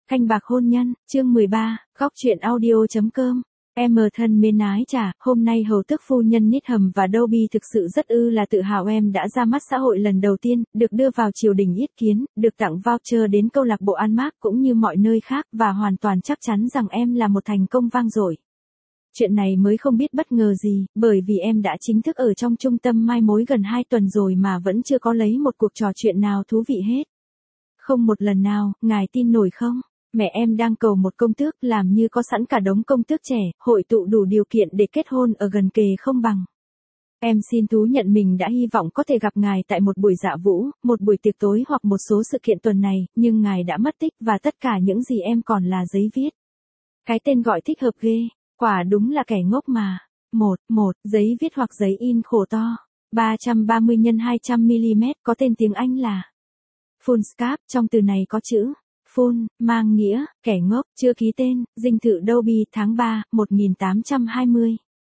Canh bạc hôn nhân, chương 13, góc truyện audio.com. Em thân mến ái chà, hôm nay hầu tước phu nhân Needham và Dobby thực sự rất là tự hào em đã ra mắt xã hội lần đầu tiên, được đưa vào triều đình yết kiến, được tặng voucher đến câu lạc bộ An Mark cũng như mọi nơi khác và hoàn toàn chắc chắn rằng em là một thành công vang dội. Chuyện này mới không biết bất ngờ gì, bởi vì em đã chính thức ở trong trung tâm mai mối gần 2 tuần rồi mà vẫn chưa có lấy một cuộc trò chuyện nào thú vị hết. Không một lần nào, ngài tin nổi không? Mẹ em đang cầu một công tước làm như có sẵn cả đống công tước trẻ, hội tụ đủ điều kiện để kết hôn ở gần kề không bằng. Em xin thú nhận mình đã hy vọng có thể gặp ngài tại một buổi dạ vũ, một buổi tiệc tối hoặc một số sự kiện tuần này, nhưng ngài đã mất tích và tất cả những gì em còn là giấy viết. Cái tên gọi thích hợp ghê, quả đúng là kẻ ngốc mà. Một giấy viết hoặc giấy in khổ to, 330 x 200 mm, có tên tiếng Anh là Foolscap, trong từ này có chữ Fool, mang nghĩa, kẻ ngốc, chưa ký tên, dinh thự Dobby, tháng 3, 1820.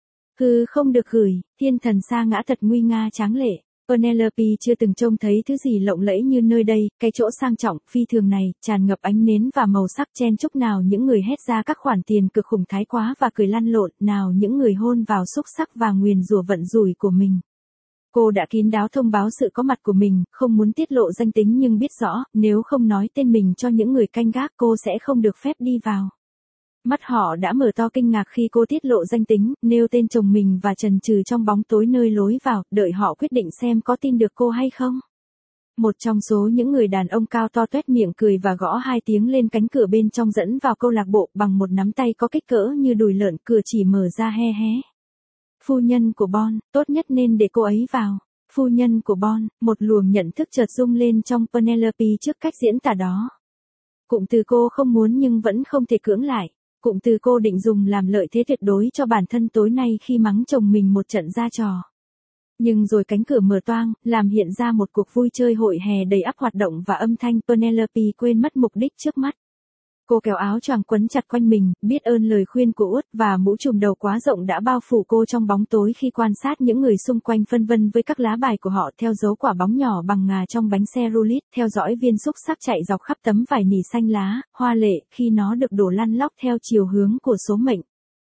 Không được gửi, thiên thần sa ngã thật nguy nga tráng lệ. Penelope chưa từng trông thấy thứ gì lộng lẫy như nơi đây, cái chỗ sang trọng, phi thường này, tràn ngập ánh nến và màu sắc chen chúc, nào những người hét ra các khoản tiền cực khủng thái quá và cười lăn lộn, nào những người hôn vào xúc sắc và nguyền rủa vận rủi của mình. Cô đã kín đáo thông báo sự có mặt của mình, không muốn tiết lộ danh tính nhưng biết rõ, nếu không nói tên mình cho những người canh gác cô sẽ không được phép đi vào. Mắt họ đã mở to kinh ngạc khi cô tiết lộ danh tính, nêu tên chồng mình và chần chừ trong bóng tối nơi lối vào, đợi họ quyết định xem có tin được cô hay không. Một trong số những người đàn ông cao to toét miệng cười và gõ 2 tiếng lên cánh cửa bên trong dẫn vào câu lạc bộ bằng một nắm tay có kích cỡ như đùi lợn, cửa chỉ mở ra he hé. Phu nhân của Bon, tốt nhất nên để cô ấy vào. Phu nhân của Bon, một luồng nhận thức chợt rung lên trong Penelope trước cách diễn tả đó. Cụm từ cô không muốn nhưng vẫn không thể cưỡng lại. Cụm từ cô định dùng làm lợi thế tuyệt đối cho bản thân tối nay khi mắng chồng mình một trận ra trò. Nhưng rồi cánh cửa mở toang, làm hiện ra một cuộc vui chơi hội hè đầy ắp hoạt động và âm thanh. Penelope quên mất mục đích trước mắt. Cô kéo áo choàng quấn chặt quanh mình, biết ơn lời khuyên của Út, và mũ trùm đầu quá rộng đã bao phủ cô trong bóng tối khi quan sát những người xung quanh phân vân với các lá bài của họ, theo dấu quả bóng nhỏ bằng ngà trong bánh xe roulette, theo dõi viên xúc sắc chạy dọc khắp tấm vải nỉ xanh lá, hoa lệ, khi nó được đổ lăn lóc theo chiều hướng của số mệnh.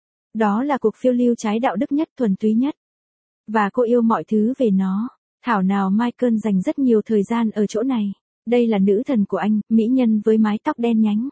Đó là cuộc phiêu lưu trái đạo đức nhất, thuần túy nhất. Và cô yêu mọi thứ về nó. Thảo nào Michael dành rất nhiều thời gian ở chỗ này. Đây là nữ thần của anh, mỹ nhân với mái tóc đen nhánh.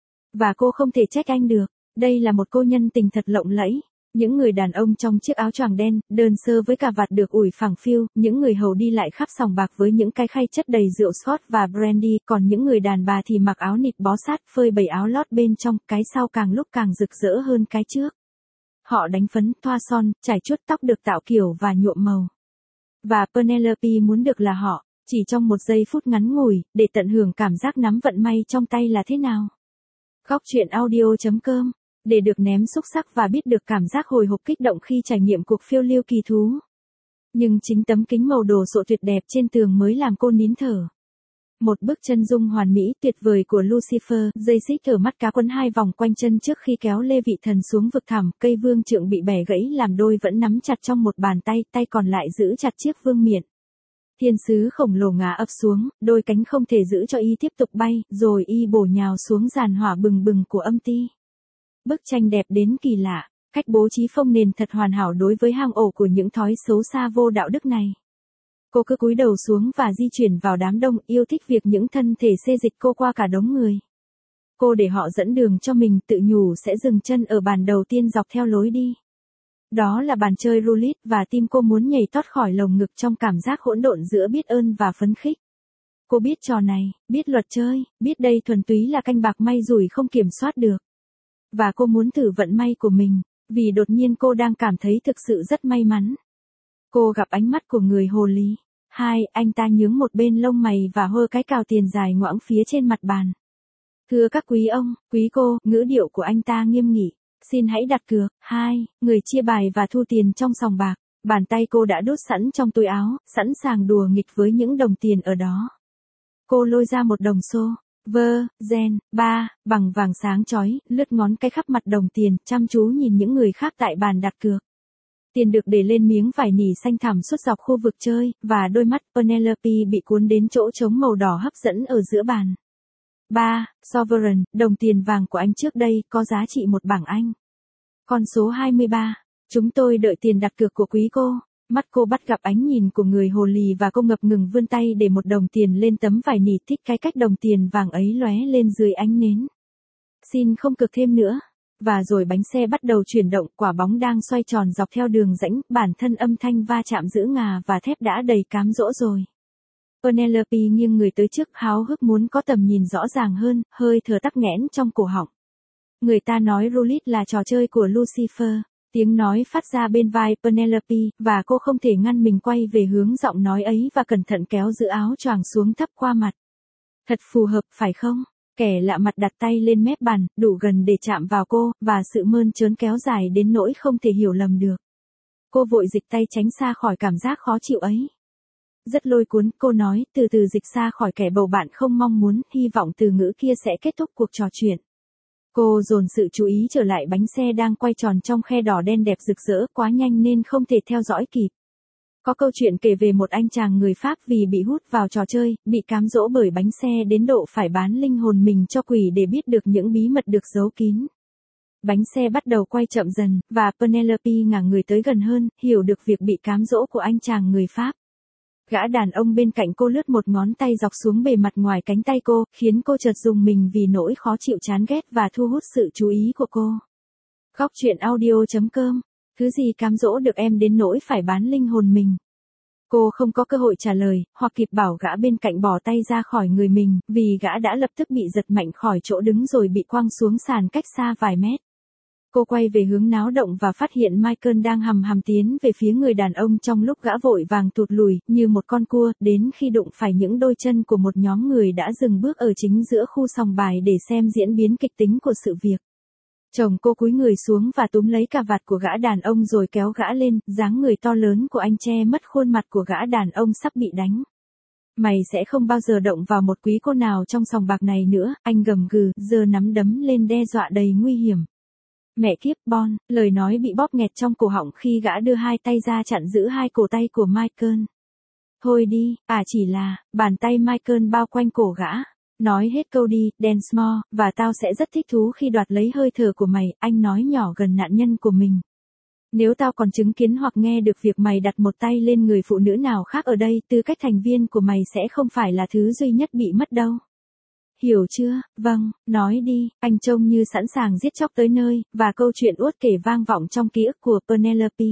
Và cô không thể trách anh được. Đây là một cô nhân tình thật lộng lẫy. Những người đàn ông trong chiếc áo choàng đen, đơn sơ với cà vạt được ủi phẳng phiu, những người hầu đi lại khắp sòng bạc với những cái khay chất đầy rượu Scotch và brandy, còn những người đàn bà thì mặc áo nịt bó sát, phơi bày áo lót bên trong, cái sau càng lúc càng rực rỡ hơn cái trước. Họ đánh phấn, thoa son, chải chuốt tóc được tạo kiểu và nhuộm màu. Và Penelope muốn được là họ, chỉ trong một giây phút ngắn ngủi, để tận hưởng cảm giác nắm vận may trong tay là thế nào. Góc truyện audio.com, để được ném xúc sắc và biết được cảm giác hồi hộp kích động khi trải nghiệm cuộc phiêu lưu kỳ thú. Nhưng chính tấm kính màu đồ sộ tuyệt đẹp trên tường mới làm cô nín thở. Một bức chân dung hoàn mỹ tuyệt vời của Lucifer, dây xích ở mắt cá quấn 2 vòng quanh chân trước khi kéo Lê Vị Thần xuống vực thẳm, cây vương trượng bị bẻ gãy làm đôi vẫn nắm chặt trong một bàn tay, tay còn lại giữ chặt chiếc vương miện. Thiên sứ khổng lồ ngã ập xuống, đôi cánh không thể giữ cho y tiếp tục bay, rồi y bổ nhào xuống giàn hỏa bừng bừng của âm ti. Bức tranh đẹp đến kỳ lạ, cách bố trí phông nền thật hoàn hảo đối với hang ổ của những thói xấu xa vô đạo đức này. Cô cứ cúi đầu xuống và di chuyển vào đám đông, yêu thích việc những thân thể xê dịch cô qua cả đống người. Cô để họ dẫn đường cho mình, tự nhủ sẽ dừng chân ở bàn đầu tiên dọc theo lối đi. Đó là bàn chơi roulette và tim cô muốn nhảy tót khỏi lồng ngực trong cảm giác hỗn độn giữa biết ơn và phấn khích. Cô biết trò này, biết luật chơi, biết đây thuần túy là canh bạc may rủi không kiểm soát được. Và cô muốn thử vận may của mình, vì đột nhiên cô đang cảm thấy thực sự rất may mắn. Cô gặp ánh mắt của người hồ ly. Anh ta nhướng một bên lông mày và hơ cái cào tiền dài ngoãng phía trên mặt bàn. Thưa các quý ông, quý cô, ngữ điệu của anh ta nghiêm nghị. Xin hãy đặt cược. Người chia bài và thu tiền trong sòng bạc. Bàn tay cô đã đút sẵn trong túi áo, sẵn sàng đùa nghịch với những đồng tiền ở đó. Cô lôi ra một đồng xô. Bằng vàng sáng chói, lướt ngón cái khắp mặt đồng tiền, chăm chú nhìn những người khác tại bàn đặt cược. Tiền được để lên miếng vải nỉ xanh thẳm suốt dọc khu vực chơi, và đôi mắt Penelope bị cuốn đến chỗ trống màu đỏ hấp dẫn ở giữa bàn. 3. Sovereign, đồng tiền vàng của anh trước đây có giá trị một bảng Anh. Con số 23. Chúng tôi đợi tiền đặt cược của quý cô. Mắt cô bắt gặp ánh nhìn của người hồ lì và cô ngập ngừng vươn tay để một đồng tiền lên tấm vải nỉ, thích cái cách đồng tiền vàng ấy lóe lên dưới ánh nến. Xin không cược thêm nữa. Và rồi bánh xe bắt đầu chuyển động, quả bóng đang xoay tròn dọc theo đường rãnh, bản thân âm thanh va chạm giữa ngà và thép đã đầy cám dỗ rồi. Penelope nghiêng người tới trước, háo hức muốn có tầm nhìn rõ ràng hơn, hơi thở tắc nghẽn trong cổ họng. Người ta nói roulette là trò chơi của Lucifer. Tiếng nói phát ra bên vai Penelope, và cô không thể ngăn mình quay về hướng giọng nói ấy và cẩn thận kéo giữ áo choàng xuống thấp qua mặt. Thật phù hợp phải không? Kẻ lạ mặt đặt tay lên mép bàn, đủ gần để chạm vào cô, và sự mơn trớn kéo dài đến nỗi không thể hiểu lầm được. Cô vội dịch tay tránh xa khỏi cảm giác khó chịu ấy. Rất lôi cuốn, cô nói, từ từ dịch xa khỏi kẻ bầu bạn không mong muốn, hy vọng từ ngữ kia sẽ kết thúc cuộc trò chuyện. Cô dồn sự chú ý trở lại bánh xe đang quay tròn trong khe đỏ đen đẹp rực rỡ, quá nhanh nên không thể theo dõi kịp. Có câu chuyện kể về một anh chàng người Pháp vì bị hút vào trò chơi, bị cám dỗ bởi bánh xe đến độ phải bán linh hồn mình cho quỷ để biết được những bí mật được giấu kín. Bánh xe bắt đầu quay chậm dần, và Penelope ngả người tới gần hơn, hiểu được việc bị cám dỗ của anh chàng người Pháp. Gã đàn ông bên cạnh cô lướt một ngón tay dọc xuống bề mặt ngoài cánh tay cô, khiến cô chợt rùng mình vì nỗi khó chịu chán ghét và thu hút sự chú ý của cô. Góc truyện audio.com. Thứ gì cám dỗ được em đến nỗi phải bán linh hồn mình? Cô không có cơ hội trả lời, hoặc kịp bảo gã bên cạnh bỏ tay ra khỏi người mình, vì gã đã lập tức bị giật mạnh khỏi chỗ đứng rồi bị quăng xuống sàn cách xa vài mét. Cô quay về hướng náo động và phát hiện Michael đang hầm hầm tiến về phía người đàn ông trong lúc gã vội vàng tụt lùi, như một con cua, đến khi đụng phải những đôi chân của một nhóm người đã dừng bước ở chính giữa khu sòng bài để xem diễn biến kịch tính của sự việc. Chồng cô cúi người xuống và túm lấy cà vạt của gã đàn ông rồi kéo gã lên, dáng người to lớn của anh che mất khuôn mặt của gã đàn ông sắp bị đánh. Mày sẽ không bao giờ động vào một quý cô nào trong sòng bạc này nữa, anh gầm gừ, giơ nắm đấm lên đe dọa đầy nguy hiểm. Mẹ kiếp Bon, lời nói bị bóp nghẹt trong cổ họng khi gã đưa hai tay ra chặn giữ hai cổ tay của Michael. Thôi đi, chỉ là, bàn tay Michael bao quanh cổ gã. Nói hết câu đi, dance more, và tao sẽ rất thích thú khi đoạt lấy hơi thở của mày, anh nói nhỏ gần nạn nhân của mình. Nếu tao còn chứng kiến hoặc nghe được việc mày đặt một tay lên người phụ nữ nào khác ở đây, tư cách thành viên của mày sẽ không phải là thứ duy nhất bị mất đâu. Hiểu chưa? Vâng, nói đi, anh trông như sẵn sàng giết chóc tới nơi, và câu chuyện uất kể vang vọng trong ký ức của Penelope.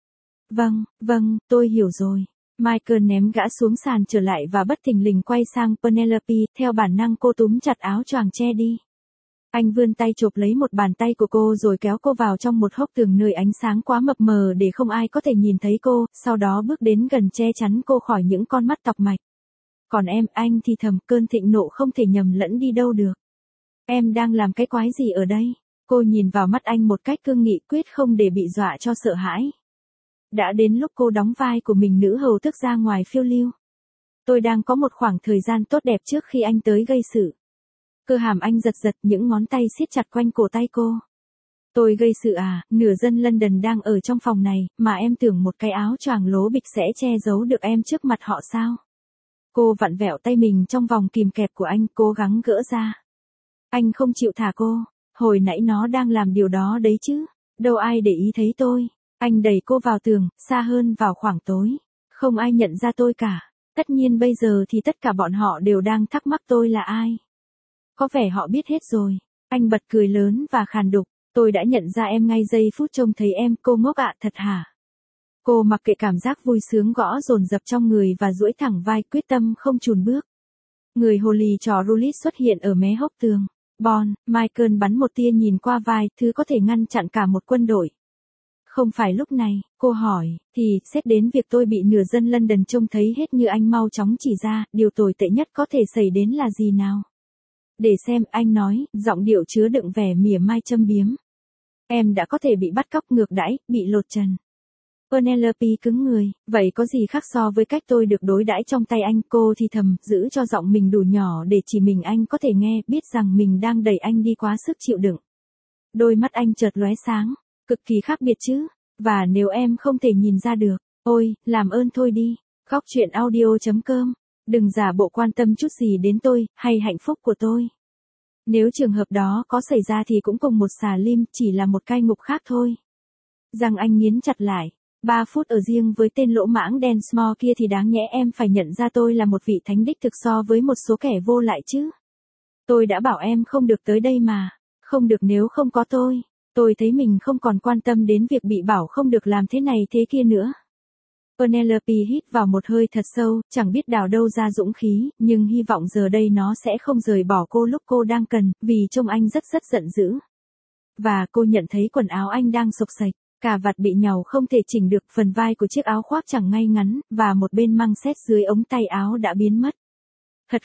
Vâng, tôi hiểu rồi. Michael ném gã xuống sàn trở lại và bất thình lình quay sang Penelope, theo bản năng cô túm chặt áo choàng che đi. Anh vươn tay chộp lấy một bàn tay của cô rồi kéo cô vào trong một hốc tường nơi ánh sáng quá mập mờ để không ai có thể nhìn thấy cô, sau đó bước đến gần che chắn cô khỏi những con mắt tọc mạch. Còn em, anh thì thầm, cơn thịnh nộ không thể nhầm lẫn đi đâu được. Em đang làm cái quái gì ở đây? Cô nhìn vào mắt anh một cách cương nghị, quyết không để bị dọa cho sợ hãi. Đã đến lúc cô đóng vai của mình nữ hầu thức ra ngoài phiêu lưu. Tôi đang có một khoảng thời gian tốt đẹp trước khi anh tới gây sự. Cơ hàm anh giật giật, những ngón tay siết chặt quanh cổ tay cô. Tôi gây sự à? Nửa dân London đang ở trong phòng này, mà em tưởng một cái áo choàng lố bịch sẽ che giấu được em trước mặt họ sao? Cô vặn vẹo tay mình trong vòng kìm kẹp của anh, cố gắng gỡ ra. Anh không chịu thả cô. Hồi nãy nó đang làm điều đó đấy chứ. Đâu ai để ý thấy tôi. Anh đẩy cô vào tường, xa hơn vào khoảng tối. Không ai nhận ra tôi cả. Tất nhiên bây giờ thì tất cả bọn họ đều đang thắc mắc tôi là ai. Có vẻ họ biết hết rồi. Anh bật cười lớn và khàn đục. Tôi đã nhận ra em ngay giây phút trông thấy em, cô ngốc ạ, thật hả? Cô mặc kệ cảm giác vui sướng gõ dồn dập trong người và duỗi thẳng vai, quyết tâm không chùn bước. Người hồ lì trò roulette xuất hiện ở mé hốc tường. Bon, Michael bắn một tia nhìn qua vai, thứ có thể ngăn chặn cả một quân đội. Không phải lúc này, cô hỏi, thì xét đến việc tôi bị nửa dân London trông thấy hết như anh mau chóng chỉ ra, điều tồi tệ nhất có thể xảy đến là gì nào? Để xem, anh nói, giọng điệu chứa đựng vẻ mỉa mai châm biếm. Em đã có thể bị bắt cóc ngược đãi, bị lột trần. Penelope cứng người, vậy có gì khác so với cách tôi được đối đãi trong tay anh? Cô thì thầm, giữ cho giọng mình đủ nhỏ để chỉ mình anh có thể nghe, biết rằng mình đang đẩy anh đi quá sức chịu đựng. Đôi mắt anh chợt lóe sáng, cực kỳ khác biệt chứ, và nếu em không thể nhìn ra được, ôi, làm ơn thôi đi. Góc truyện audio.com, đừng giả bộ quan tâm chút gì đến tôi, hay hạnh phúc của tôi. Nếu trường hợp đó có xảy ra thì cũng cùng một xà lim, chỉ là một cai ngục khác thôi. Răng anh nghiến chặt lại. 3 phút ở riêng với tên lỗ mãng Densmore kia thì đáng nhẽ em phải nhận ra tôi là một vị thánh đích thực so với một số kẻ vô lại chứ. Tôi đã bảo em không được tới đây mà. Không được nếu không có tôi. Tôi thấy mình không còn quan tâm đến việc bị bảo không được làm thế này thế kia nữa. Penelope hít vào một hơi thật sâu, chẳng biết đào đâu ra dũng khí, nhưng hy vọng giờ đây nó sẽ không rời bỏ cô lúc cô đang cần, vì trông anh rất giận dữ. Và cô nhận thấy quần áo anh đang xộc xệch, cà vạt bị nhàu không thể chỉnh được, phần vai của chiếc áo khoác chẳng ngay ngắn, và một bên măng xét dưới ống tay áo đã biến mất. Thật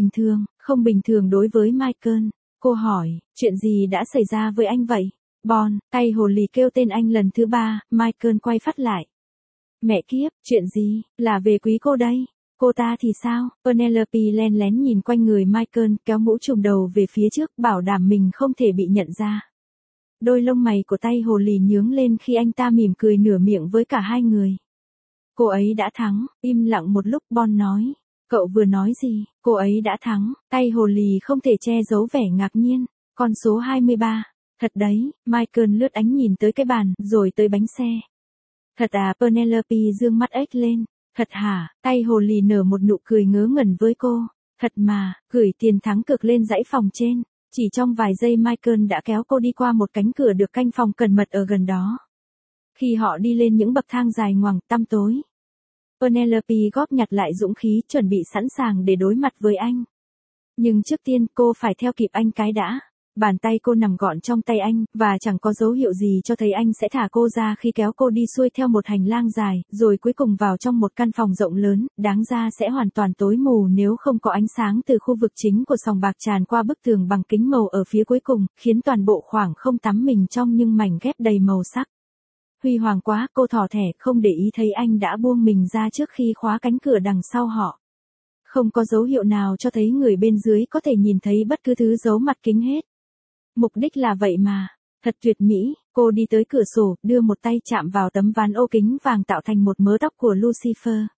không bình thường đối với Michael. Cô hỏi, chuyện gì đã xảy ra với anh vậy? Bon, tay hồ lì kêu tên anh lần thứ 3, Michael quay phát lại. Mẹ kiếp, chuyện gì, là về quý cô đây. Cô ta thì sao? Penelope len lén nhìn quanh người Michael, kéo mũ trùm đầu về phía trước, bảo đảm mình không thể bị nhận ra. Đôi lông mày của tay hồ lì nhướng lên khi anh ta mỉm cười nửa miệng với cả hai người. Cô ấy đã thắng, im lặng một lúc Bon nói. Cậu vừa nói gì? Cô ấy đã thắng, tay hồ lì không thể che giấu vẻ ngạc nhiên. Con số 23. Thật đấy, Michael lướt ánh nhìn tới cái bàn, rồi tới bánh xe. Thật à? Penelope dương mắt ếch lên. Thật hả? Tay hồ lì nở một nụ cười ngớ ngẩn với cô. Thật mà, gửi tiền thắng cược lên dãy phòng trên. Chỉ trong vài giây Michael đã kéo cô đi qua một cánh cửa được canh phòng cẩn mật ở gần đó. Khi họ đi lên những bậc thang dài ngoằng tăm tối, Penelope góp nhặt lại dũng khí, chuẩn bị sẵn sàng để đối mặt với anh. Nhưng trước tiên cô phải theo kịp anh cái đã. Bàn tay cô nằm gọn trong tay anh, và chẳng có dấu hiệu gì cho thấy anh sẽ thả cô ra khi kéo cô đi xuôi theo một hành lang dài, rồi cuối cùng vào trong một căn phòng rộng lớn, đáng ra sẽ hoàn toàn tối mù nếu không có ánh sáng từ khu vực chính của sòng bạc tràn qua bức tường bằng kính màu ở phía cuối cùng, khiến toàn bộ khoảng không tắm mình trong những mảnh ghép đầy màu sắc. Huy hoàng quá, cô thỏ thẻ, không để ý thấy anh đã buông mình ra trước khi khóa cánh cửa đằng sau họ. Không có dấu hiệu nào cho thấy người bên dưới có thể nhìn thấy bất cứ thứ giấu mặt kính hết. Mục đích là vậy mà. Thật tuyệt mỹ. Cô đi tới cửa sổ, đưa một tay chạm vào tấm ván ô kính vàng tạo thành một mớ tóc của Lucifer.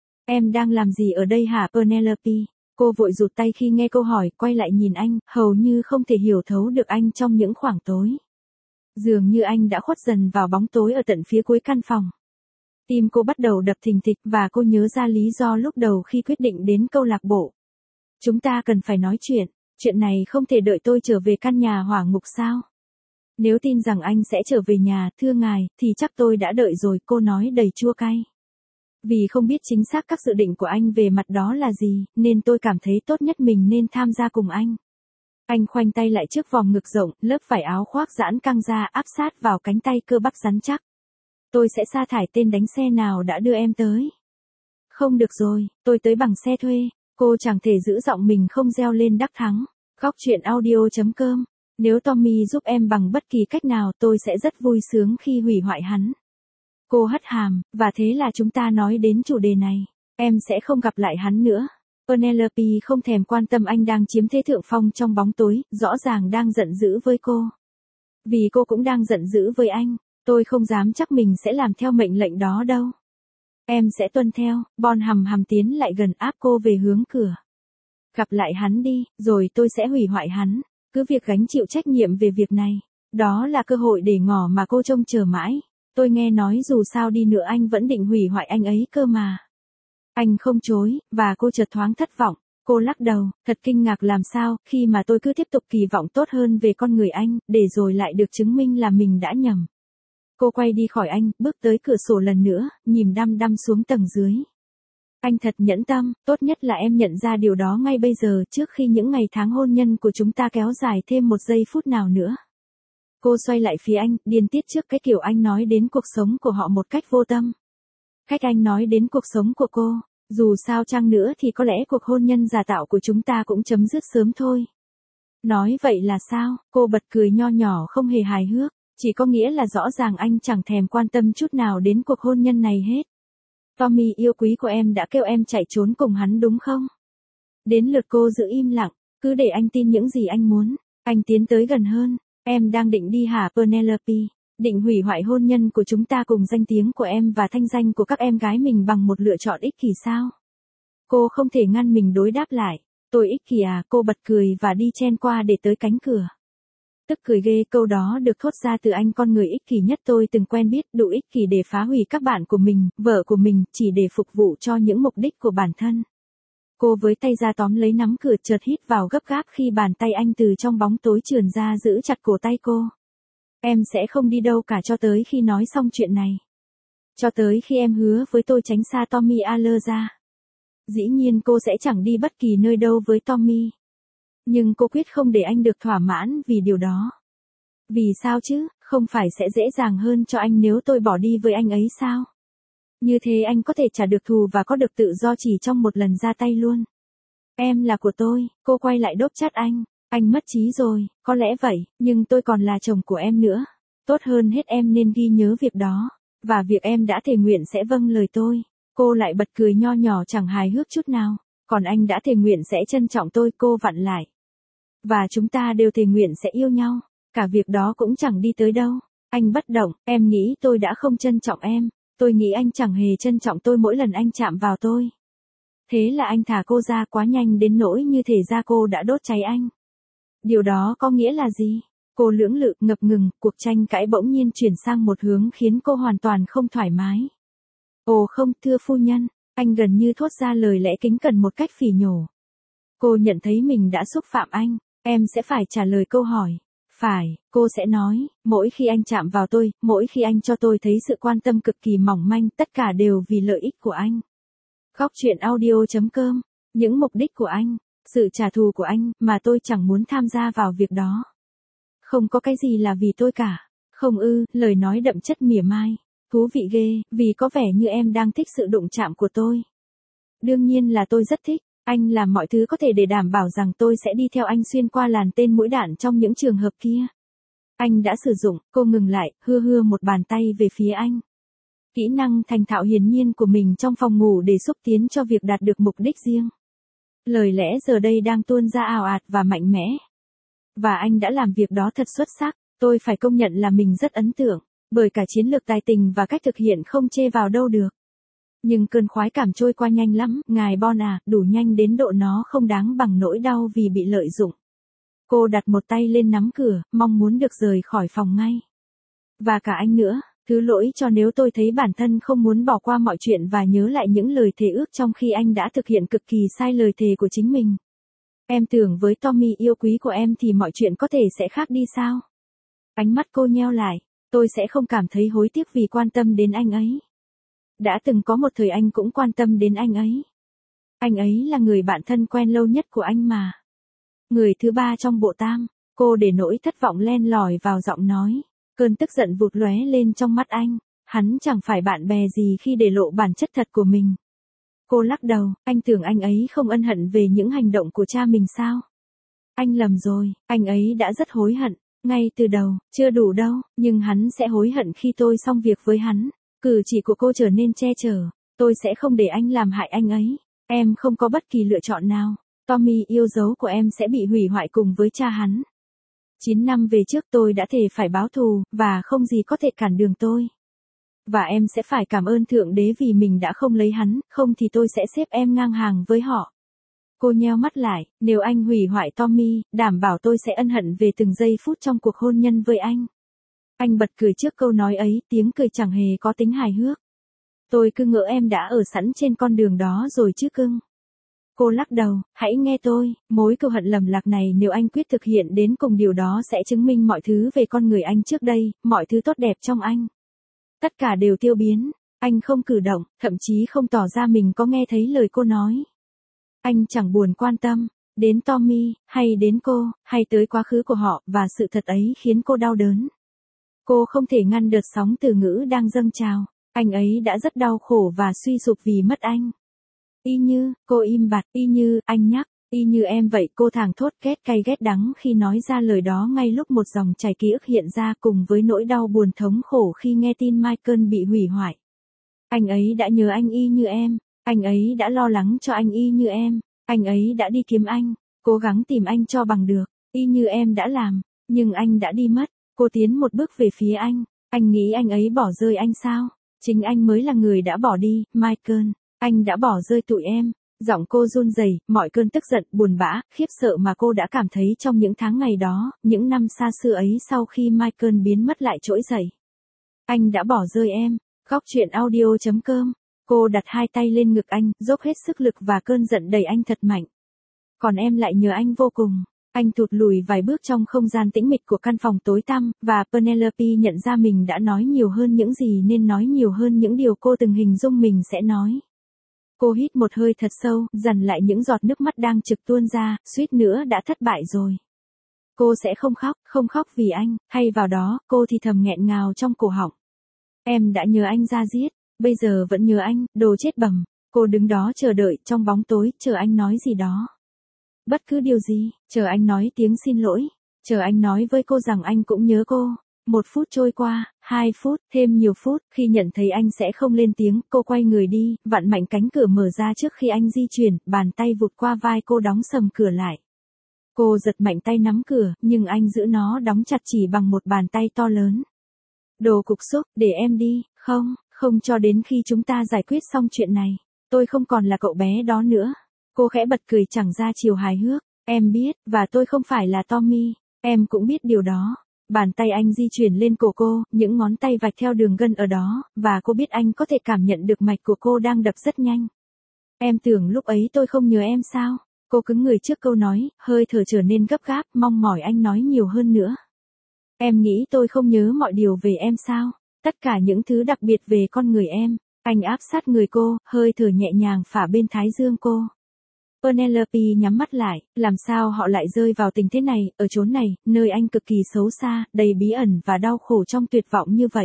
Em đang làm gì ở đây hả Penelope? Cô vội rụt tay khi nghe câu hỏi, quay lại nhìn anh, hầu như không thể hiểu thấu được anh trong những khoảng tối. Dường như anh đã khuất dần vào bóng tối ở tận phía cuối căn phòng. Tim cô bắt đầu đập thình thịch và cô nhớ ra lý do lúc đầu khi quyết định đến câu lạc bộ. Chúng ta cần phải nói chuyện. Chuyện này không thể đợi tôi trở về căn nhà hỏa ngục sao? Nếu tin rằng anh sẽ trở về nhà, thưa ngài, thì chắc tôi đã đợi rồi, cô nói đầy chua cay. Vì không biết chính xác các dự định của anh về mặt đó là gì, nên tôi cảm thấy tốt nhất mình nên tham gia cùng anh. Anh khoanh tay lại trước vòng ngực rộng, lớp vải áo khoác giãn căng ra áp sát vào cánh tay cơ bắp rắn chắc. Tôi sẽ sa thải tên đánh xe nào đã đưa em tới. Không được rồi, tôi tới bằng xe thuê. Cô chẳng thể giữ giọng mình không reo lên đắc thắng. Góc chuyện audio.com. Nếu Tommy giúp em bằng bất kỳ cách nào tôi sẽ rất vui sướng khi hủy hoại hắn. Cô hất hàm, và thế là chúng ta nói đến chủ đề này. Em sẽ không gặp lại hắn nữa. Penelope không thèm quan tâm anh đang chiếm thế thượng phong trong bóng tối, rõ ràng đang giận dữ với cô. Vì cô cũng đang giận dữ với anh. Tôi không dám chắc mình sẽ làm theo mệnh lệnh đó đâu. Em sẽ tuân theo. Bon hầm hầm tiến lại gần áp cô về hướng cửa. Gặp lại hắn đi, rồi tôi sẽ hủy hoại hắn. Cứ việc gánh chịu trách nhiệm về việc này. Đó là cơ hội để ngỏ mà cô trông chờ mãi. Tôi nghe nói dù sao đi nữa anh vẫn định hủy hoại anh ấy cơ mà. Anh không chối, và cô chợt thoáng thất vọng. Cô lắc đầu, thật kinh ngạc làm sao, khi mà tôi cứ tiếp tục kỳ vọng tốt hơn về con người anh, để rồi lại được chứng minh là mình đã nhầm. Cô quay đi khỏi anh, bước tới cửa sổ lần nữa, nhìn đăm đăm xuống tầng dưới. Anh thật nhẫn tâm, tốt nhất là em nhận ra điều đó ngay bây giờ trước khi những ngày tháng hôn nhân của chúng ta kéo dài thêm một giây phút nào nữa. Cô xoay lại phía anh, điên tiết trước cái kiểu anh nói đến cuộc sống của họ một cách vô tâm. Cách anh nói đến cuộc sống của cô, dù sao chăng nữa thì có lẽ cuộc hôn nhân giả tạo của chúng ta cũng chấm dứt sớm thôi. Nói vậy là sao? Cô bật cười nho nhỏ không hề hài hước, chỉ có nghĩa là rõ ràng anh chẳng thèm quan tâm chút nào đến cuộc hôn nhân này hết. Tommy yêu quý của em đã kêu em chạy trốn cùng hắn đúng không? Đến lượt cô giữ im lặng, cứ để anh tin những gì anh muốn. Anh tiến tới gần hơn. Em đang định đi hả Penelope? Định hủy hoại hôn nhân của chúng ta cùng danh tiếng của em và thanh danh của các em gái mình bằng một lựa chọn ích kỷ sao? Cô không thể ngăn mình đối đáp lại. Tôi ích kỷ à, cô bật cười và đi chen qua để tới cánh cửa. Tức cười ghê, câu đó được thốt ra từ anh, con người ích kỷ nhất tôi từng quen biết, đủ ích kỷ để phá hủy các bạn của mình, vợ của mình, chỉ để phục vụ cho những mục đích của bản thân. Cô với tay ra tóm lấy nắm cửa, chợt hít vào gấp gáp khi bàn tay anh từ trong bóng tối trườn ra giữ chặt cổ tay cô. Em sẽ không đi đâu cả cho tới khi nói xong chuyện này. Cho tới khi em hứa với tôi tránh xa Tommy Aller ra. Dĩ nhiên cô sẽ chẳng đi bất kỳ nơi đâu với Tommy. Nhưng cô quyết không để anh được thỏa mãn vì điều đó. Vì sao chứ, không phải sẽ dễ dàng hơn cho anh nếu tôi bỏ đi với anh ấy sao? Như thế anh có thể trả được thù và có được tự do chỉ trong một lần ra tay luôn. Em là của tôi, cô quay lại đốp chát anh mất trí rồi, có lẽ vậy, nhưng tôi còn là chồng của em nữa. Tốt hơn hết em nên ghi nhớ việc đó, và việc em đã thề nguyện sẽ vâng lời tôi. Cô lại bật cười nho nhỏ chẳng hài hước chút nào, còn anh đã thề nguyện sẽ trân trọng tôi, cô vặn lại. Và chúng ta đều thề nguyện sẽ yêu nhau, cả việc đó cũng chẳng đi tới đâu. Anh bất động, em nghĩ tôi đã không trân trọng em, tôi nghĩ anh chẳng hề trân trọng tôi mỗi lần anh chạm vào tôi. Thế là anh thả cô ra quá nhanh đến nỗi như thể da cô đã đốt cháy anh. Điều đó có nghĩa là gì? Cô lưỡng lự, ngập ngừng, cuộc tranh cãi bỗng nhiên chuyển sang một hướng khiến cô hoàn toàn không thoải mái. Ồ không, thưa phu nhân, anh gần như thốt ra lời lẽ kính cẩn một cách phỉ nhổ. Cô nhận thấy mình đã xúc phạm anh, em sẽ phải trả lời câu hỏi. Phải, cô sẽ nói, mỗi khi anh chạm vào tôi, mỗi khi anh cho tôi thấy sự quan tâm cực kỳ mỏng manh, tất cả đều vì lợi ích của anh. Góc truyện audio.com, những mục đích của anh, sự trả thù của anh, mà tôi chẳng muốn tham gia vào việc đó. Không có cái gì là vì tôi cả. Không ư, lời nói đậm chất mỉa mai. Thú vị ghê, vì có vẻ như em đang thích sự đụng chạm của tôi. Đương nhiên là tôi rất thích. Anh làm mọi thứ có thể để đảm bảo rằng tôi sẽ đi theo anh xuyên qua làn tên mũi đạn trong những trường hợp kia. Anh đã sử dụng, cô ngừng lại, hưa một bàn tay về phía anh. Kỹ năng thành thạo hiển nhiên của mình trong phòng ngủ để xúc tiến cho việc đạt được mục đích riêng. Lời lẽ giờ đây đang tuôn ra ào ạt và mạnh mẽ. Và anh đã làm việc đó thật xuất sắc, tôi phải công nhận là mình rất ấn tượng, bởi cả chiến lược tài tình và cách thực hiện không chê vào đâu được. Nhưng cơn khoái cảm trôi qua nhanh lắm, ngài Bon à, đủ nhanh đến độ nó không đáng bằng nỗi đau vì bị lợi dụng. Cô đặt một tay lên nắm cửa, mong muốn được rời khỏi phòng ngay. Và cả anh nữa, thứ lỗi cho nếu tôi thấy bản thân không muốn bỏ qua mọi chuyện và nhớ lại những lời thề ước trong khi anh đã thực hiện cực kỳ sai lời thề của chính mình. Em tưởng với Tommy yêu quý của em thì mọi chuyện có thể sẽ khác đi sao? Ánh mắt cô nheo lại, tôi sẽ không cảm thấy hối tiếc vì quan tâm đến anh ấy. Đã từng có một thời anh cũng quan tâm đến anh ấy. Anh ấy là người bạn thân quen lâu nhất của anh mà. Người thứ ba trong bộ tam, cô để nỗi thất vọng len lỏi vào giọng nói. Cơn tức giận vụt lóe lên trong mắt anh, hắn chẳng phải bạn bè gì khi để lộ bản chất thật của mình. Cô lắc đầu, anh tưởng anh ấy không ân hận về những hành động của cha mình sao? Anh lầm rồi, anh ấy đã rất hối hận, ngay từ đầu, chưa đủ đâu, nhưng hắn sẽ hối hận khi tôi xong việc với hắn. Cử chỉ của cô trở nên che chở, tôi sẽ không để anh làm hại anh ấy, em không có bất kỳ lựa chọn nào. Tommy yêu dấu của em sẽ bị hủy hoại cùng với cha hắn. 9 năm về trước tôi đã thề phải báo thù, và không gì có thể cản đường tôi. Và em sẽ phải cảm ơn Thượng Đế vì mình đã không lấy hắn, không thì tôi sẽ xếp em ngang hàng với họ. Cô nheo mắt lại, nếu anh hủy hoại Tommy, đảm bảo tôi sẽ ân hận về từng giây phút trong cuộc hôn nhân với anh. Anh bật cười trước câu nói ấy, tiếng cười chẳng hề có tính hài hước. Tôi cứ ngỡ em đã ở sẵn trên con đường đó rồi chứ cưng. Cô lắc đầu, hãy nghe tôi, mối cừu hận lầm lạc này nếu anh quyết thực hiện đến cùng điều đó sẽ chứng minh mọi thứ về con người anh trước đây, mọi thứ tốt đẹp trong anh. Tất cả đều tiêu biến, anh không cử động, thậm chí không tỏ ra mình có nghe thấy lời cô nói. Anh chẳng buồn quan tâm, đến Tommy, hay đến cô, hay tới quá khứ của họ, và sự thật ấy khiến cô đau đớn. Cô không thể ngăn đợt sóng từ ngữ đang dâng trào, anh ấy đã rất đau khổ và suy sụp vì mất anh. Y như, cô im bặt, y như, anh nhắc, y như em vậy, cô thảng thốt ghét cay ghét đắng khi nói ra lời đó ngay lúc một dòng chảy ký ức hiện ra cùng với nỗi đau buồn thống khổ khi nghe tin Michael bị hủy hoại. Anh ấy đã nhớ anh y như em, anh ấy đã lo lắng cho anh y như em, anh ấy đã đi kiếm anh, cố gắng tìm anh cho bằng được, y như em đã làm, nhưng anh đã đi mất. Cô tiến một bước về phía anh nghĩ anh ấy bỏ rơi anh sao? Chính anh mới là người đã bỏ đi, Michael. Anh đã bỏ rơi tụi em, Giọng cô run rẩy, mọi cơn tức giận, buồn bã, khiếp sợ mà cô đã cảm thấy trong những tháng ngày đó, những năm xa xưa ấy sau khi Michael biến mất lại trỗi dậy. Anh đã bỏ rơi em. Góc truyện audio.com. Cô đặt hai tay lên ngực anh, dốc hết sức lực và cơn giận đẩy anh thật mạnh. Còn em lại nhớ anh vô cùng. Anh thụt lùi vài bước trong không gian tĩnh mịch của căn phòng tối tăm, và Penelope nhận ra mình đã nói nhiều hơn những gì nên nói nhiều hơn những điều cô từng hình dung mình sẽ nói. Cô hít một hơi thật sâu, dằn lại những giọt nước mắt đang trực tuôn ra, suýt nữa đã thất bại rồi. Cô sẽ không khóc vì anh, hay vào đó, cô thì thầm nghẹn ngào trong cổ họng. Em đã nhớ anh ra giết, bây giờ vẫn nhớ anh, đồ chết bầm. Cô đứng đó chờ đợi trong bóng tối, chờ anh nói gì đó. Bất cứ điều gì, chờ anh nói tiếng xin lỗi, chờ anh nói với cô rằng anh cũng nhớ cô. 1 phút trôi qua, 2 phút, thêm nhiều phút, khi nhận thấy anh sẽ không lên tiếng, cô quay người đi, vặn mạnh cánh cửa mở ra trước khi anh di chuyển, bàn tay vụt qua vai cô đóng sầm cửa lại. Cô giật mạnh tay nắm cửa, nhưng anh giữ nó đóng chặt chỉ bằng một bàn tay to lớn. Đồ cục xúc, để em đi, không cho đến khi chúng ta giải quyết xong chuyện này. Tôi không còn là cậu bé đó nữa. Cô khẽ bật cười chẳng ra chiều hài hước. Em biết, và tôi không phải là Tommy. Em cũng biết điều đó. Bàn tay anh di chuyển lên cổ cô, những ngón tay vạch theo đường gân ở đó, và cô biết anh có thể cảm nhận được mạch của cô đang đập rất nhanh. Em tưởng lúc ấy tôi không nhớ em sao? Cô cứng người trước câu nói, hơi thở trở nên gấp gáp, mong mỏi anh nói nhiều hơn nữa. Em nghĩ tôi không nhớ mọi điều về em sao? Tất cả những thứ đặc biệt về con người em. Anh áp sát người cô, hơi thở nhẹ nhàng phả bên thái dương cô. Penelope nhắm mắt lại, làm sao họ lại rơi vào tình thế này, ở chốn này, nơi anh cực kỳ xấu xa, đầy bí ẩn và đau khổ trong tuyệt vọng như vậy.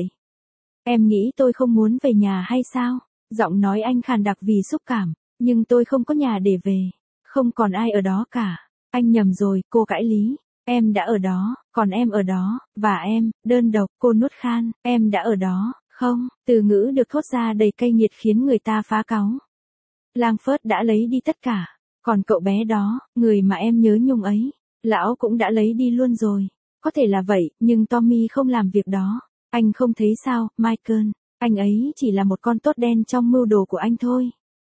Em nghĩ tôi không muốn về nhà hay sao? Giọng nói anh khàn đặc vì xúc cảm, nhưng tôi không có nhà để về. Không còn ai ở đó cả. Anh nhầm rồi, cô cãi lý. Em đã ở đó, còn em ở đó, và em, đơn độc, cô nuốt khan, em đã ở đó, không, từ ngữ được thốt ra đầy cay nghiệt khiến người ta phá cáu. Langford đã lấy đi tất cả, còn cậu bé đó, người mà em nhớ nhung ấy, lão cũng đã lấy đi luôn rồi. Có thể là vậy, nhưng Tommy không làm việc đó. Anh không thấy sao, Michael, anh ấy chỉ là một con tốt đen trong mưu đồ của anh thôi.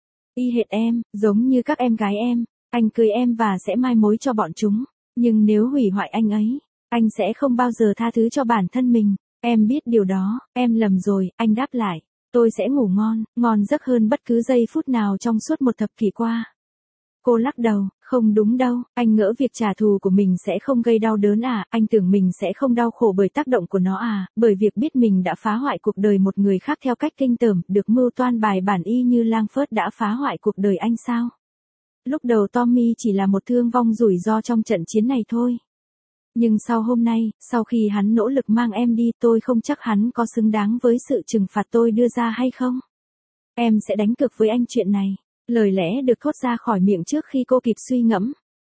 Y hệt em, giống như các em gái em, anh cưới em và sẽ mai mối cho bọn chúng. Nhưng nếu hủy hoại anh ấy, anh sẽ không bao giờ tha thứ cho bản thân mình. Em biết điều đó, em lầm rồi, anh đáp lại. Tôi sẽ ngủ ngon giấc hơn bất cứ giây phút nào trong suốt một thập kỷ qua. Cô lắc đầu, không đúng đâu, anh ngỡ việc trả thù của mình sẽ không gây đau đớn à, anh tưởng mình sẽ không đau khổ bởi tác động của nó à, bởi việc biết mình đã phá hoại cuộc đời một người khác theo cách kinh tởm, được mưu toan bài bản y như Langford đã phá hoại cuộc đời anh sao? Lúc đầu Tommy chỉ là một thương vong rủi ro trong trận chiến này thôi. Nhưng sau hôm nay, sau khi hắn nỗ lực mang em đi, tôi không chắc hắn có xứng đáng với sự trừng phạt tôi đưa ra hay không. Em sẽ đánh cược với anh chuyện này. Lời lẽ được thốt ra khỏi miệng trước khi cô kịp suy ngẫm.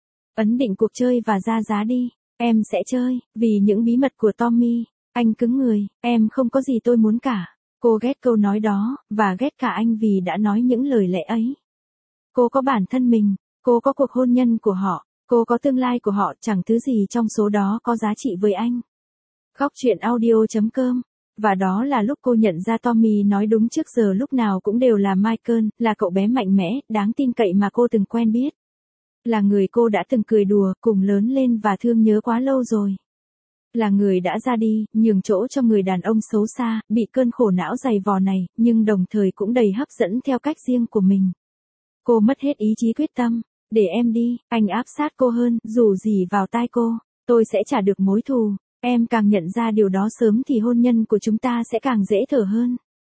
Ấn định cuộc chơi và ra giá đi. Em sẽ chơi, vì những bí mật của Tommy. Anh cứng người, em không có gì tôi muốn cả. Cô ghét câu nói đó, và ghét cả anh vì đã nói những lời lẽ ấy. Cô có bản thân mình, cô có cuộc hôn nhân của họ, cô có tương lai của họ, chẳng thứ gì trong số đó có giá trị với anh. Góc truyện audio.com. Và đó là lúc cô nhận ra Tommy nói đúng trước giờ lúc nào cũng đều là Michael, là cậu bé mạnh mẽ, đáng tin cậy mà cô từng quen biết. Là người cô đã từng cười đùa, cùng lớn lên và thương nhớ quá lâu rồi. Là người đã ra đi, nhường chỗ cho người đàn ông xấu xa, bị cơn khổ não dày vò này, nhưng đồng thời cũng đầy hấp dẫn theo cách riêng của mình. Cô mất hết ý chí quyết tâm. Để em đi, anh áp sát cô hơn, rủ rỉ vào tai cô. Tôi sẽ trả được mối thù. Em càng nhận ra điều đó sớm thì hôn nhân của chúng ta sẽ càng dễ thở hơn.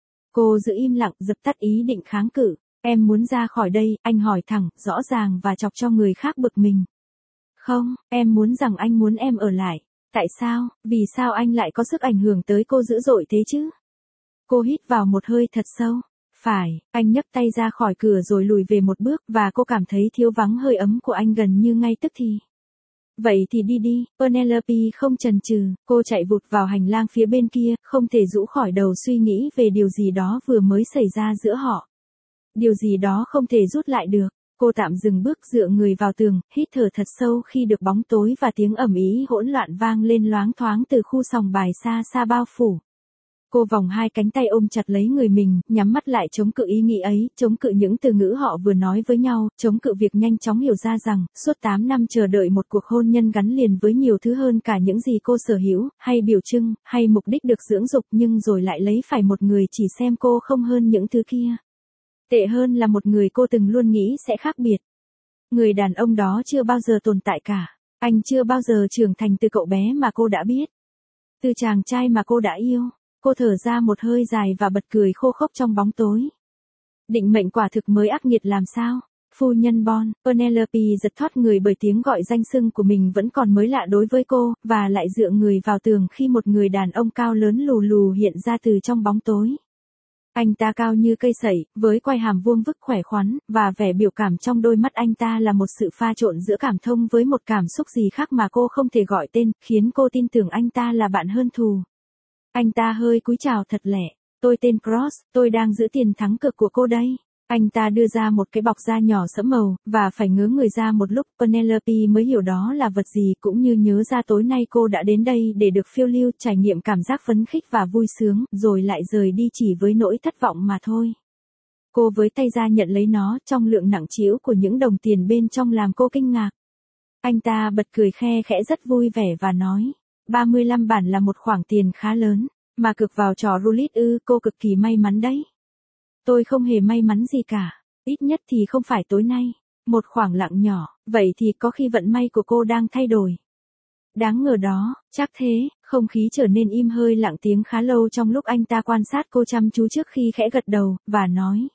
Cô giữ im lặng, dập tắt ý định kháng cự. Em muốn ra khỏi đây, anh hỏi thẳng, rõ ràng và chọc cho người khác bực mình. Không, em muốn rằng anh muốn em ở lại. Tại sao, vì sao anh lại có sức ảnh hưởng tới cô dữ dội thế chứ? Cô hít vào một hơi thật sâu. Phải, anh nhấc tay ra khỏi cửa rồi lùi về một bước và cô cảm thấy thiếu vắng hơi ấm của anh gần như ngay tức thì. Vậy thì đi đi, Penelope không chần chừ, cô chạy vụt vào hành lang phía bên kia, không thể rũ khỏi đầu suy nghĩ về điều gì đó vừa mới xảy ra giữa họ. Điều gì đó không thể rút lại được. Cô tạm dừng bước dựa người vào tường, hít thở thật sâu khi được bóng tối và tiếng ầm ĩ hỗn loạn vang lên loáng thoáng từ khu sòng bài xa xa bao phủ. Cô vòng hai cánh tay ôm chặt lấy người mình, nhắm mắt lại chống cự ý nghĩ ấy, chống cự những từ ngữ họ vừa nói với nhau, chống cự việc nhanh chóng hiểu ra rằng, suốt 8 năm chờ đợi một cuộc hôn nhân gắn liền với nhiều thứ hơn cả những gì cô sở hữu, hay biểu trưng, hay mục đích được dưỡng dục, nhưng rồi lại lấy phải một người chỉ xem cô không hơn những thứ kia. Tệ hơn là một người cô từng luôn nghĩ sẽ khác biệt. Người đàn ông đó chưa bao giờ tồn tại cả. Anh chưa bao giờ trưởng thành từ cậu bé mà cô đã biết. Từ chàng trai mà cô đã yêu. Cô thở ra một hơi dài và bật cười khô khốc trong bóng tối. Định mệnh quả thực mới ác nghiệt làm sao? Phu nhân Bond, Penelope giật thoát người bởi tiếng gọi danh xưng của mình vẫn còn mới lạ đối với cô, và lại dựa người vào tường khi một người đàn ông cao lớn lù lù hiện ra từ trong bóng tối. Anh ta cao như cây sẩy, với quai hàm vuông vức khỏe khoắn, và vẻ biểu cảm trong đôi mắt anh ta là một sự pha trộn giữa cảm thông với một cảm xúc gì khác mà cô không thể gọi tên, khiến cô tin tưởng anh ta là bạn hơn thù. Anh ta hơi cúi chào thật lẹ. Tôi tên Cross, tôi đang giữ tiền thắng cược của cô đây. Anh ta đưa ra một cái bọc da nhỏ sẫm màu, và phải ngớ người ra một lúc Penelope mới hiểu đó là vật gì, cũng như nhớ ra tối nay cô đã đến đây để được phiêu lưu, trải nghiệm cảm giác phấn khích và vui sướng, rồi lại rời đi chỉ với nỗi thất vọng mà thôi. Cô với tay ra nhận lấy nó, trong lượng nặng trĩu của những đồng tiền bên trong làm cô kinh ngạc. Anh ta bật cười khe khẽ rất vui vẻ và nói, 35 bản là một khoản tiền khá lớn, mà cược vào trò roulette ư, cô cực kỳ may mắn đấy. Tôi không hề may mắn gì cả, ít nhất thì không phải tối nay. Một khoảng lặng nhỏ, vậy thì có khi vận may của cô đang thay đổi. Đáng ngờ đó, chắc thế, không khí trở nên im hơi lặng tiếng khá lâu trong lúc anh ta quan sát cô chăm chú trước khi khẽ gật đầu, và nói.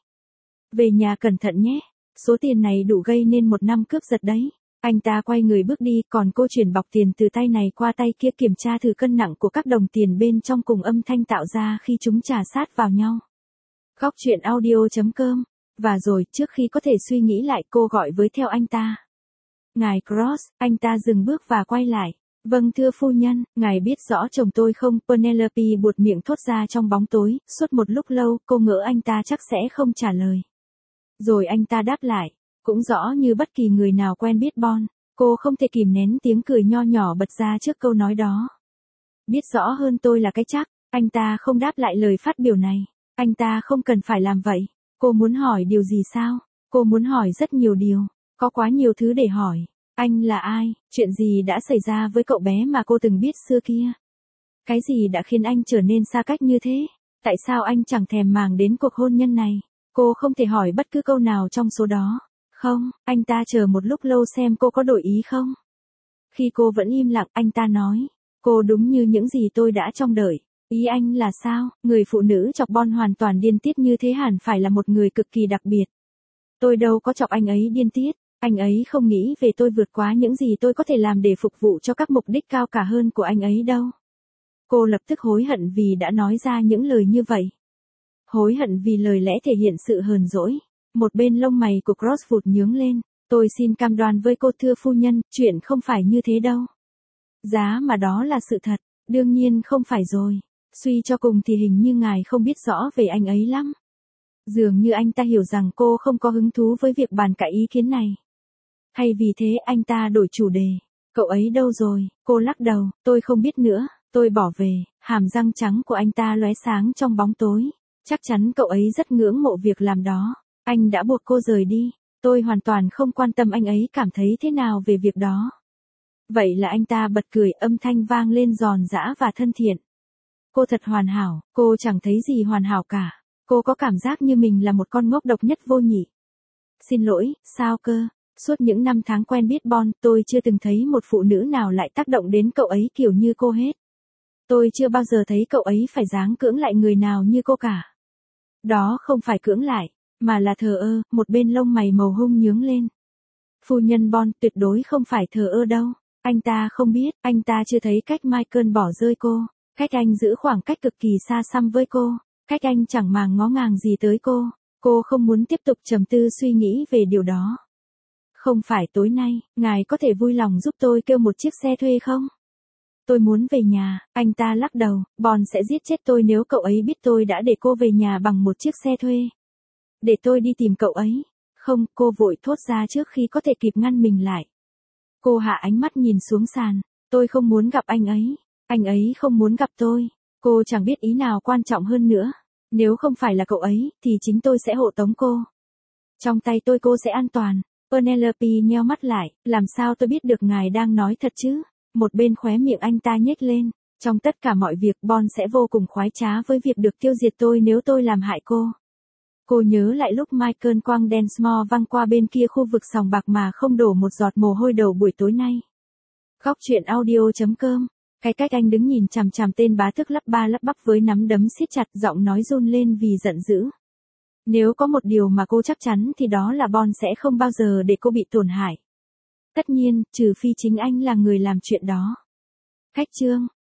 Về nhà cẩn thận nhé, số tiền này đủ gây nên một năm cướp giật đấy. Anh ta quay người bước đi, còn cô chuyển bọc tiền từ tay này qua tay kia kiểm tra thử cân nặng của các đồng tiền bên trong cùng âm thanh tạo ra khi chúng chà sát vào nhau. Góc truyện audio.com. Và rồi, trước khi có thể suy nghĩ lại, cô gọi với theo anh ta. Ngài Cross, anh ta dừng bước và quay lại. Vâng thưa phu nhân, ngài biết rõ chồng tôi không? Penelope buột miệng thốt ra trong bóng tối, suốt một lúc lâu, cô ngỡ anh ta chắc sẽ không trả lời. Rồi anh ta đáp lại, cũng rõ như bất kỳ người nào quen biết Bond, cô không thể kìm nén tiếng cười nho nhỏ bật ra trước câu nói đó. Biết rõ hơn tôi là cái chắc, anh ta không đáp lại lời phát biểu này. Anh ta không cần phải làm vậy. Cô muốn hỏi điều gì sao? Cô muốn hỏi rất nhiều điều. Có quá nhiều thứ để hỏi. Anh là ai? Chuyện gì đã xảy ra với cậu bé mà cô từng biết xưa kia? Cái gì đã khiến anh trở nên xa cách như thế? Tại sao anh chẳng thèm màng đến cuộc hôn nhân này? Cô không thể hỏi bất cứ câu nào trong số đó. Không, anh ta chờ một lúc lâu xem cô có đổi ý không? Khi cô vẫn im lặng, anh ta nói. Cô đúng như những gì tôi đã trông đợi. Ý anh là sao? Người phụ nữ chọc Bond hoàn toàn điên tiết như thế hẳn phải là một người cực kỳ đặc biệt. Tôi đâu có chọc anh ấy điên tiết. Anh ấy không nghĩ về tôi vượt quá những gì tôi có thể làm để phục vụ cho các mục đích cao cả hơn của anh ấy đâu. Cô lập tức hối hận vì đã nói ra những lời như vậy. Hối hận vì lời lẽ thể hiện sự hờn dỗi. Một bên lông mày của Cross vụt nhướng lên. Tôi xin cam đoan với cô thưa phu nhân, chuyện không phải như thế đâu. Giá mà đó là sự thật. Đương nhiên không phải rồi. Suy cho cùng thì hình như ngài không biết rõ về anh ấy lắm. Dường như anh ta hiểu rằng cô không có hứng thú với việc bàn cãi ý kiến này. Hay vì thế anh ta đổi chủ đề. Cậu ấy đâu rồi? Cô lắc đầu, tôi không biết nữa, tôi bỏ về. Hàm răng trắng của anh ta lóe sáng trong bóng tối. Chắc chắn cậu ấy rất ngưỡng mộ việc làm đó. Anh đã buộc cô rời đi. Tôi hoàn toàn không quan tâm anh ấy cảm thấy thế nào về việc đó. Vậy là anh ta bật cười, âm thanh vang lên giòn giã và thân thiện. Cô thật hoàn hảo, cô chẳng thấy gì hoàn hảo cả. Cô có cảm giác như mình là một con ngốc độc nhất vô nhị. Xin lỗi, sao cơ? Suốt những năm tháng quen biết Bond, tôi chưa từng thấy một phụ nữ nào lại tác động đến cậu ấy kiểu như cô hết. Tôi chưa bao giờ thấy cậu ấy phải dáng cưỡng lại người nào như cô cả. Đó không phải cưỡng lại, mà là thờ ơ, một bên lông mày màu hung nhướng lên. Phu nhân Bond tuyệt đối không phải thờ ơ đâu. Anh ta không biết, anh ta chưa thấy cách Michael bỏ rơi cô. Cách anh giữ khoảng cách cực kỳ xa xăm với cô. Cách anh chẳng màng ngó ngàng gì tới cô. Cô không muốn tiếp tục trầm tư suy nghĩ về điều đó. Không phải tối nay, ngài có thể vui lòng giúp tôi kêu một chiếc xe thuê không? Tôi muốn về nhà, anh ta lắc đầu, Bond sẽ giết chết tôi nếu cậu ấy biết tôi đã để cô về nhà bằng một chiếc xe thuê. Để tôi đi tìm cậu ấy. Không, cô vội thốt ra trước khi có thể kịp ngăn mình lại. Cô hạ ánh mắt nhìn xuống sàn, tôi không muốn gặp anh ấy không muốn gặp tôi. Cô chẳng biết ý nào quan trọng hơn nữa. Nếu không phải là cậu ấy, thì chính tôi sẽ hộ tống cô. Trong tay tôi cô sẽ an toàn. Penelope nheo mắt lại, làm sao tôi biết được ngài đang nói thật chứ? Một bên khóe miệng anh ta nhếch lên. Trong tất cả mọi việc Bond sẽ vô cùng khoái trá với việc được tiêu diệt tôi nếu tôi làm hại cô. Cô nhớ lại lúc Michael quang Densmore văng qua bên kia khu vực sòng bạc mà không đổ một giọt mồ hôi đầu buổi tối nay. Góc truyện audio.com. Cái cách anh đứng nhìn chằm chằm tên bá tước lắp ba lắp bắp với nắm đấm siết chặt, giọng nói run lên vì giận dữ. Nếu có một điều mà cô chắc chắn thì đó là Bond sẽ không bao giờ để cô bị tổn hại. Tất nhiên, trừ phi chính anh là người làm chuyện đó. Khách chương.